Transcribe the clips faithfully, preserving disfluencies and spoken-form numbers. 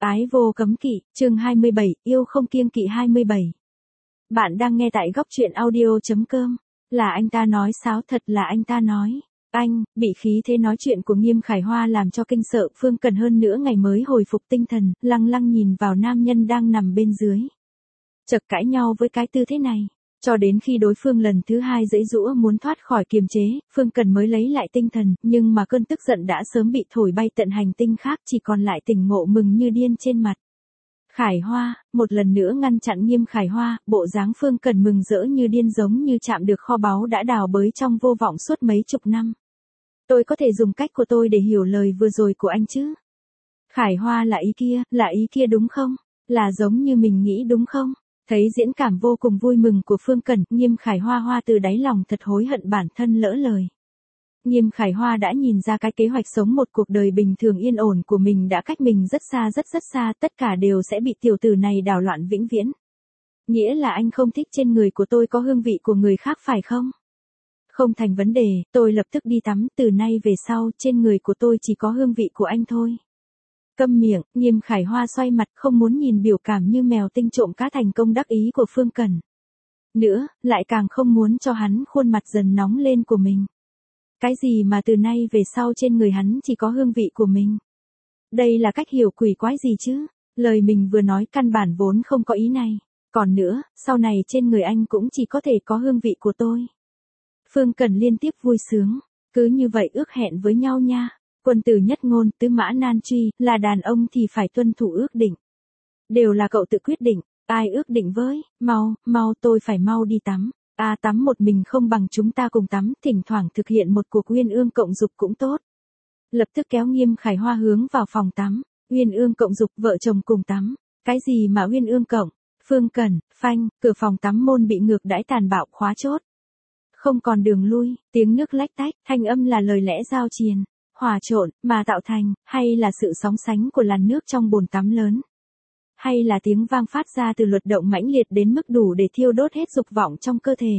Ái vô cấm kỵ, chương hai mươi bảy, yêu không kiêng kỵ hai mươi bảy. Bạn đang nghe tại góc truyện audio.com. Là anh ta nói sáo, thật là anh ta nói. Anh, bị khí thế nói chuyện của Nghiêm Khải Hoa làm cho kinh sợ. Phương Cần hơn nữa ngày mới hồi phục tinh thần, lăng lăng nhìn vào nam nhân đang nằm bên dưới. Chật cãi nhau với cái tư thế này. Cho đến khi đối phương lần thứ hai giãy giụa muốn thoát khỏi kiềm chế, Phương Cần mới lấy lại tinh thần, nhưng mà cơn tức giận đã sớm bị thổi bay tận hành tinh khác, chỉ còn lại tỉnh ngộ mừng như điên trên mặt. Khải Hoa, một lần nữa ngăn chặn Nghiêm Khải Hoa, bộ dáng Phương Cần mừng rỡ như điên giống như chạm được kho báu đã đào bới trong vô vọng suốt mấy chục năm. Tôi có thể dùng cách của tôi để hiểu lời vừa rồi của anh chứ? Khải Hoa là ý kia, là ý kia đúng không? Là giống như mình nghĩ đúng không? Thấy diễn cảm vô cùng vui mừng của Phương Cần, Nghiêm Khải Hoa Hoa từ đáy lòng thật hối hận bản thân lỡ lời. Nghiêm Khải Hoa đã nhìn ra cái kế hoạch sống một cuộc đời bình thường yên ổn của mình đã cách mình rất xa rất rất xa, tất cả đều sẽ bị tiểu tử này đảo loạn vĩnh viễn. Nghĩa là anh không thích trên người của tôi có hương vị của người khác phải không? Không thành vấn đề, tôi lập tức đi tắm, từ nay về sau, trên người của tôi chỉ có hương vị của anh thôi. Câm miệng, Nghiêm Khải Hoa xoay mặt không muốn nhìn biểu cảm như mèo tinh trộm cá thành công đắc ý của Phương Cần. Nữa, lại càng không muốn cho hắn khuôn mặt dần nóng lên của mình. Cái gì mà từ nay về sau trên người hắn chỉ có hương vị của mình? Đây là cách hiểu quỷ quái gì chứ? Lời mình vừa nói căn bản vốn không có ý này. Còn nữa, sau này trên người anh cũng chỉ có thể có hương vị của tôi. Phương Cần liên tiếp vui sướng. Cứ như vậy ước hẹn với nhau nha. Quân tử nhất ngôn, tứ mã nan truy, là đàn ông thì phải tuân thủ ước định. Đều là cậu tự quyết định, ai ước định với, mau, mau tôi phải mau đi tắm. À tắm một mình không bằng chúng ta cùng tắm, thỉnh thoảng thực hiện một cuộc uyên ương cộng dục cũng tốt. Lập tức kéo Nghiêm Khải Hoa hướng vào phòng tắm, uyên ương cộng dục vợ chồng cùng tắm. Cái gì mà uyên ương cộng? Phương Cần, phanh, cửa phòng tắm môn bị ngược đãi tàn bạo khóa chốt. Không còn đường lui, tiếng nước lách tách, thanh âm là lời lẽ giao triền. Hòa trộn, mà tạo thành, hay là sự sóng sánh của làn nước trong bồn tắm lớn? Hay là tiếng vang phát ra từ luật động mãnh liệt đến mức đủ để thiêu đốt hết dục vọng trong cơ thể?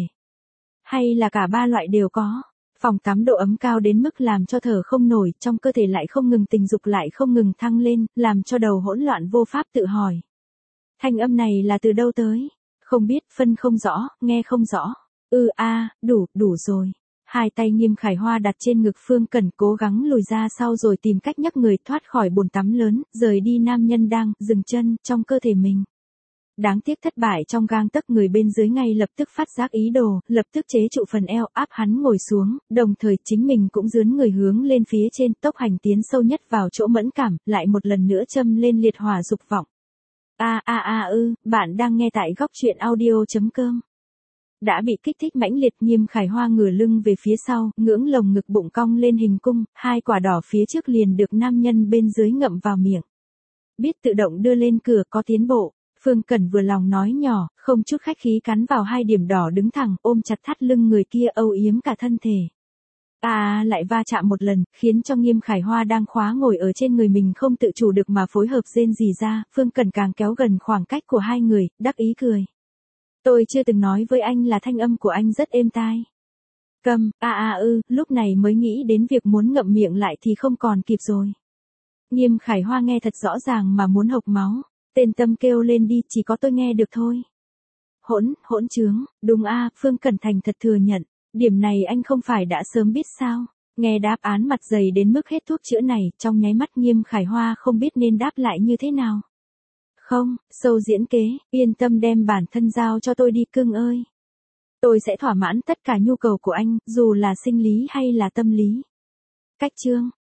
Hay là cả ba loại đều có? Phòng tắm độ ấm cao đến mức làm cho thở không nổi, trong cơ thể lại không ngừng tình dục lại không ngừng thăng lên, làm cho đầu hỗn loạn vô pháp tự hỏi. Thanh âm này là từ đâu tới? Không biết, phân không rõ, nghe không rõ. Ừ a, à, đủ, đủ rồi. Hai tay Nghiêm Khải Hoa đặt trên ngực Phương Cần cố gắng lùi ra sau rồi tìm cách nhấc người thoát khỏi bồn tắm lớn, rời đi nam nhân đang dừng chân trong cơ thể mình. Đáng tiếc thất bại trong gang tấc, người bên dưới ngay lập tức phát giác ý đồ, lập tức chế trụ phần eo áp hắn ngồi xuống, đồng thời chính mình cũng dướn người hướng lên phía trên, tốc hành tiến sâu nhất vào chỗ mẫn cảm, lại một lần nữa châm lên liệt hỏa dục vọng. A a a ư, bạn đang nghe tại góc truyện audio.com. Đã bị kích thích mãnh liệt, Nghiêm Khải Hoa ngửa lưng về phía sau, ngưỡng lồng ngực bụng cong lên hình cung, hai quả đỏ phía trước liền được nam nhân bên dưới ngậm vào miệng. Biết tự động đưa lên cửa, có tiến bộ. Phương Cần vừa lòng nói nhỏ, không chút khách khí cắn vào hai điểm đỏ đứng thẳng, ôm chặt thắt lưng người kia âu yếm cả thân thể. À, lại va chạm một lần, khiến cho Nghiêm Khải Hoa đang khóa ngồi ở trên người mình không tự chủ được mà phối hợp rên rỉ ra, Phương Cần càng kéo gần khoảng cách của hai người, đắc ý cười. Tôi chưa từng nói với anh là thanh âm của anh rất êm tai. Câm, a a ư, lúc này mới nghĩ đến việc muốn ngậm miệng lại thì không còn kịp rồi. Nghiêm Khải Hoa nghe thật rõ ràng mà muốn hộc máu. Tên Tâm kêu lên đi, chỉ có tôi nghe được thôi. Hỗn, hỗn trướng, đúng a, Phương Cần thành thật thừa nhận. Điểm này anh không phải đã sớm biết sao. Nghe đáp án mặt dày đến mức hết thuốc chữa này, trong nháy mắt Nghiêm Khải Hoa không biết nên đáp lại như thế nào. Không, sâu diễn kế, yên tâm đem bản thân giao cho tôi đi cưng ơi. Tôi sẽ thỏa mãn tất cả nhu cầu của anh, dù là sinh lý hay là tâm lý. Cách chương,